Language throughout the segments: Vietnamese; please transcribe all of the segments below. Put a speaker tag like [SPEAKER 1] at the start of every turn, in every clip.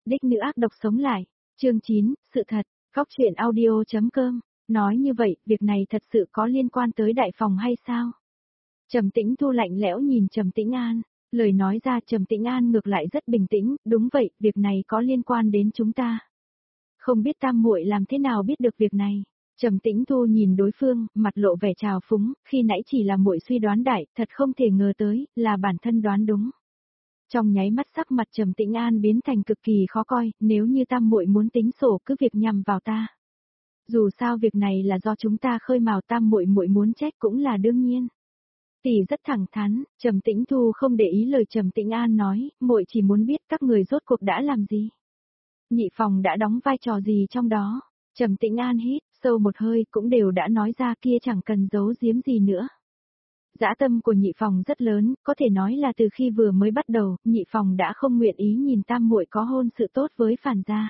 [SPEAKER 1] đích nữ ác độc sống lại. Chương 9, sự thật, góc truyện audio.com. Nói như vậy, việc này thật sự có liên quan tới đại phòng hay sao? Trầm Tĩnh Thu lạnh lẽo nhìn Trầm Tĩnh An, lời nói ra Trầm Tĩnh An ngược lại rất bình tĩnh, đúng vậy, việc này có liên quan đến chúng ta. Không biết tam muội làm thế nào biết được việc này? Trầm Tĩnh Thu nhìn đối phương, mặt lộ vẻ trào phúng, khi nãy chỉ là muội suy đoán đại, thật không thể ngờ tới, là bản thân đoán đúng. Trong nháy mắt sắc mặt Trầm Tĩnh An biến thành cực kỳ khó coi, nếu như tam muội muốn tính sổ cứ việc nhằm vào ta. Dù sao việc này là do chúng ta khơi mào, tam muội muội muốn trách cũng là đương nhiên. Tỷ rất thẳng thắn, Trầm Tĩnh Thu không để ý lời Trầm Tĩnh An nói, muội chỉ muốn biết các người rốt cuộc đã làm gì. Nhị phòng đã đóng vai trò gì trong đó. Trầm Tĩnh An hít sâu một hơi, cũng đều đã nói ra, kia chẳng cần giấu giếm gì nữa. Dã tâm của nhị phòng rất lớn, có thể nói là từ khi vừa mới bắt đầu, nhị phòng đã không nguyện ý nhìn tam muội có hôn sự tốt với Phản gia.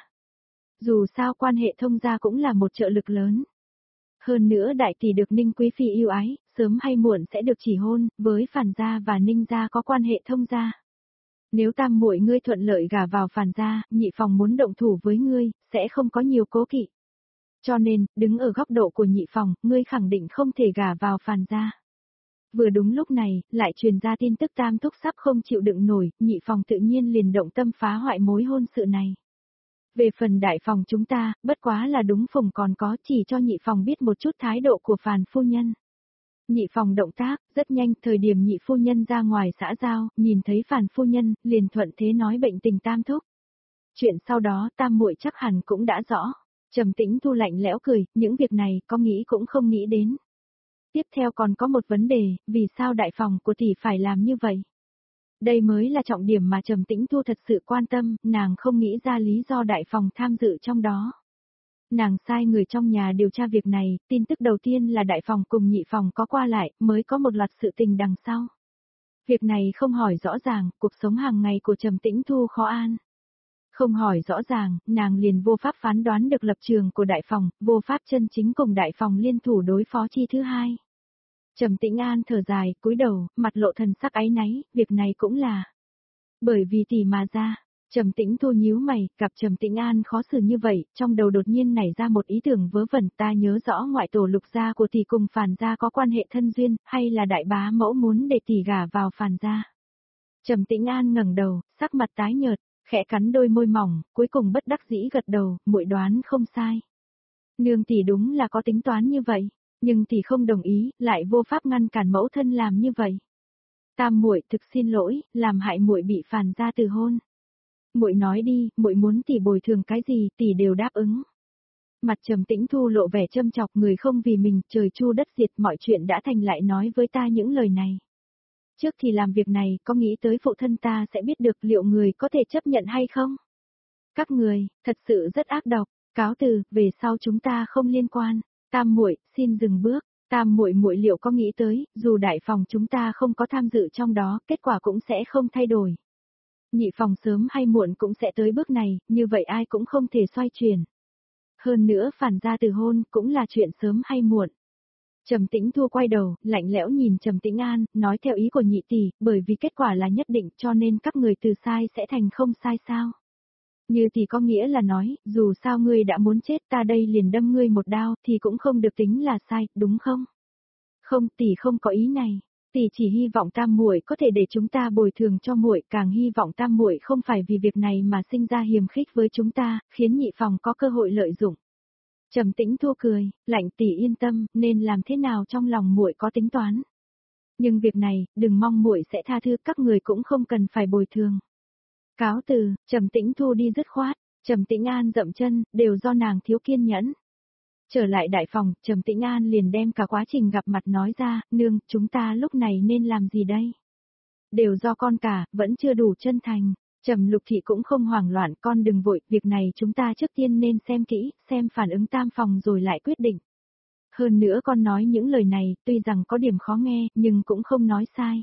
[SPEAKER 1] Dù sao quan hệ thông gia cũng là một trợ lực lớn. Hơn nữa đại tỷ được Ninh Quý Phi yêu ái, sớm hay muộn sẽ được chỉ hôn, với Phản gia và Ninh gia có quan hệ thông gia. Nếu tam muội ngươi thuận lợi gả vào Phản gia, nhị phòng muốn động thủ với ngươi, sẽ không có nhiều cố kỵ. Cho nên, đứng ở góc độ của nhị phòng, ngươi khẳng định không thể gả vào Phản gia. Vừa đúng lúc này, lại truyền ra tin tức tam thúc sắp không chịu đựng nổi, nhị phòng tự nhiên liền động tâm phá hoại mối hôn sự này. Về phần đại phòng chúng ta, bất quá là đúng phùng còn có, chỉ cho nhị phòng biết một chút thái độ của Phàn phu nhân. Nhị phòng động tác, rất nhanh, thời điểm nhị phu nhân ra ngoài xã giao, nhìn thấy Phàn phu nhân, liền thuận thế nói bệnh tình tam thúc. Chuyện sau đó tam muội chắc hẳn cũng đã rõ. Trầm Tĩnh Thu lạnh lẽo cười, những việc này có nghĩ cũng không nghĩ đến. Tiếp theo còn có một vấn đề, vì sao đại phòng của tỷ phải làm như vậy? Đây mới là trọng điểm mà Trầm Tĩnh Thu thật sự quan tâm, nàng không nghĩ ra lý do đại phòng tham dự trong đó. Nàng sai người trong nhà điều tra việc này, tin tức đầu tiên là đại phòng cùng nhị phòng có qua lại, mới có một loạt sự tình đằng sau. Việc này không hỏi rõ ràng, cuộc sống hàng ngày của Trầm Tĩnh Thu khó an. Không hỏi rõ ràng, nàng liền vô pháp phán đoán được lập trường của đại phòng, vô pháp chân chính cùng đại phòng liên thủ đối phó chi thứ hai. Trầm Tĩnh An thở dài, cúi đầu, mặt lộ thần sắc áy náy, việc này cũng là bởi vì tỷ mà ra. Trầm Tĩnh Thu nhíu mày, gặp Trầm Tĩnh An khó xử như vậy, trong đầu đột nhiên nảy ra một ý tưởng vớ vẩn, ta nhớ rõ ngoại tổ Lục gia của tỷ cùng Phàn gia có quan hệ thân duyên, hay là đại bá mẫu muốn để tỷ gả vào Phàn gia. Trầm Tĩnh An ngẩng đầu, sắc mặt tái nhợt, khẽ cắn đôi môi mỏng, cuối cùng bất đắc dĩ gật đầu, muội đoán không sai. Nương tỷ đúng là có tính toán như vậy, nhưng tỷ không đồng ý, lại vô pháp ngăn cản mẫu thân làm như vậy. Tam muội thực xin lỗi, làm hại muội bị Phàn gia từ hôn. Muội nói đi, muội muốn tỷ bồi thường cái gì, tỷ đều đáp ứng. Mặt Trầm Tĩnh Thu lộ vẻ châm chọc, người không vì mình, trời chu đất diệt, mọi chuyện đã thành lại nói với ta những lời này. Trước thì làm việc này, có nghĩ tới phụ thân ta sẽ biết được liệu người có thể chấp nhận hay không? Các người, thật sự rất ác độc, cáo từ, về sau chúng ta không liên quan. Tam muội, xin dừng bước. Tam muội muội liệu có nghĩ tới, dù đại phòng chúng ta không có tham dự trong đó, kết quả cũng sẽ không thay đổi. Nhị phòng sớm hay muộn cũng sẽ tới bước này, như vậy ai cũng không thể xoay chuyển. Hơn nữa Phản gia từ hôn cũng là chuyện sớm hay muộn. Trầm Tĩnh Thu quay đầu, lạnh lẽo nhìn Trầm Tĩnh An, nói theo ý của nhị tỷ, bởi vì kết quả là nhất định cho nên các người từ sai sẽ thành không sai sao. Như tỷ có nghĩa là nói, dù sao ngươi đã muốn chết ta đây liền đâm ngươi một đao thì cũng không được tính là sai, đúng không? Không, tỷ không có ý này. Tỷ chỉ hy vọng tam muội có thể để chúng ta bồi thường cho muội, càng hy vọng tam muội không phải vì việc này mà sinh ra hiềm khích với chúng ta, khiến nhị phòng có cơ hội lợi dụng. Trầm Tĩnh Thu cười, lạnh tỷ yên tâm, nên làm thế nào trong lòng muội có tính toán. Nhưng việc này, đừng mong muội sẽ tha thứ, các người cũng không cần phải bồi thường. Cáo từ, Trầm Tĩnh Thu đi dứt khoát, Trầm Tĩnh An dậm chân, đều do nàng thiếu kiên nhẫn. Trở lại đại phòng, Trầm Tĩnh An liền đem cả quá trình gặp mặt nói ra, nương, chúng ta lúc này nên làm gì đây? Đều do con cả, vẫn chưa đủ chân thành. Trầm Lục Thị cũng không hoảng loạn, con đừng vội, việc này chúng ta trước tiên nên xem kỹ, xem phản ứng tam phòng rồi lại quyết định. Hơn nữa con nói những lời này, tuy rằng có điểm khó nghe, nhưng cũng không nói sai.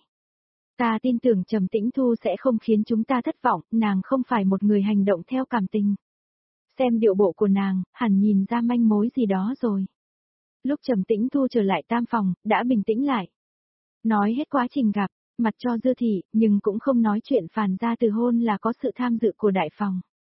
[SPEAKER 1] Ta tin tưởng Trầm Tĩnh Thu sẽ không khiến chúng ta thất vọng, nàng không phải một người hành động theo cảm tình. Xem điệu bộ của nàng, hẳn nhìn ra manh mối gì đó rồi. Lúc Trầm Tĩnh Thu trở lại tam phòng, đã bình tĩnh lại. Nói hết quá trình gặp, mặt cho Dư Thị, nhưng cũng không nói chuyện Phàn gia từ hôn là có sự tham dự của đại phòng.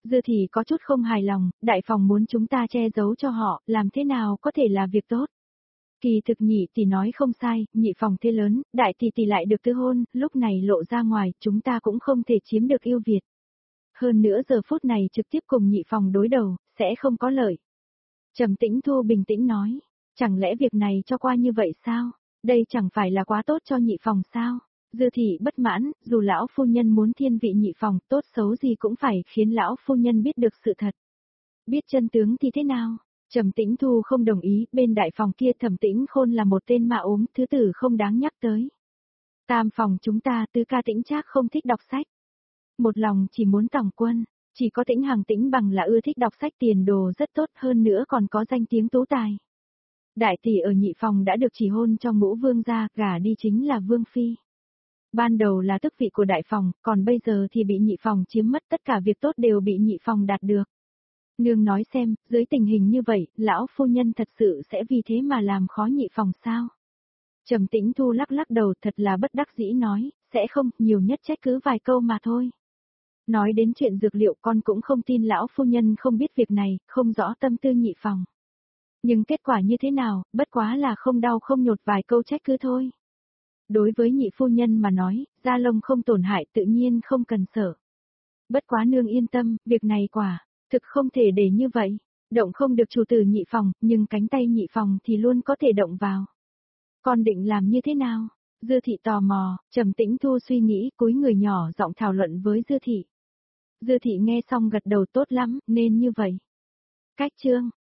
[SPEAKER 1] Dư Thị có chút không hài lòng, đại phòng muốn chúng ta che giấu cho họ, làm thế nào có thể là việc tốt. Kỳ thực nhị tỷ nói không sai, nhị phòng thế lớn, đại tỷ lại được tứ hôn, lúc này lộ ra ngoài, chúng ta cũng không thể chiếm được ưu việt. Hơn nữa giờ phút này trực tiếp cùng nhị phòng đối đầu, sẽ không có lợi. Trầm Tĩnh Thu bình tĩnh nói, chẳng lẽ việc này cho qua như vậy sao? Đây chẳng phải là quá tốt cho nhị phòng sao? Dư Thị bất mãn, dù lão phu nhân muốn thiên vị nhị phòng, tốt xấu gì cũng phải khiến lão phu nhân biết được sự thật. Biết chân tướng thì thế nào? Trầm Tĩnh Thu không đồng ý, bên đại phòng kia Thẩm Tĩnh Khôn là một tên ma ốm, thứ tử không đáng nhắc tới. Tam phòng chúng ta Tứ ca Tĩnh Trác không thích đọc sách. Một lòng chỉ muốn tổng quân, chỉ có Tĩnh Hằng Tĩnh Bằng là ưa thích đọc sách, tiền đồ rất tốt, hơn nữa còn có danh tiếng tú tài. Đại tỷ ở nhị phòng đã được chỉ hôn cho Ngũ Vương gia, gả đi chính là Vương phi. Ban đầu là tước vị của đại phòng, còn bây giờ thì bị nhị phòng chiếm mất, tất cả việc tốt đều bị nhị phòng đạt được. Nương nói xem, dưới tình hình như vậy, lão phu nhân thật sự sẽ vì thế mà làm khó nhị phòng sao? Trầm Tĩnh Thu lắc lắc đầu, thật là bất đắc dĩ nói, sẽ không, nhiều nhất trách cứ vài câu mà thôi. Nói đến chuyện dược liệu con cũng không tin lão phu nhân không biết việc này, không rõ tâm tư nhị phòng. Nhưng kết quả như thế nào, bất quá là không đau không nhột vài câu trách cứ thôi. Đối với nhị phu nhân mà nói, da lông không tổn hại tự nhiên không cần sợ. Bất quá nương yên tâm, việc này thực không thể để như vậy. Động không được chủ tử nhị phòng, nhưng cánh tay nhị phòng thì luôn có thể động vào. Con định làm như thế nào? Dư Thị tò mò, Trầm Tĩnh Thu suy nghĩ, cúi người nhỏ giọng thảo luận với Dư Thị. Dư Thị nghe xong gật đầu, tốt lắm, nên như vậy. Cách chương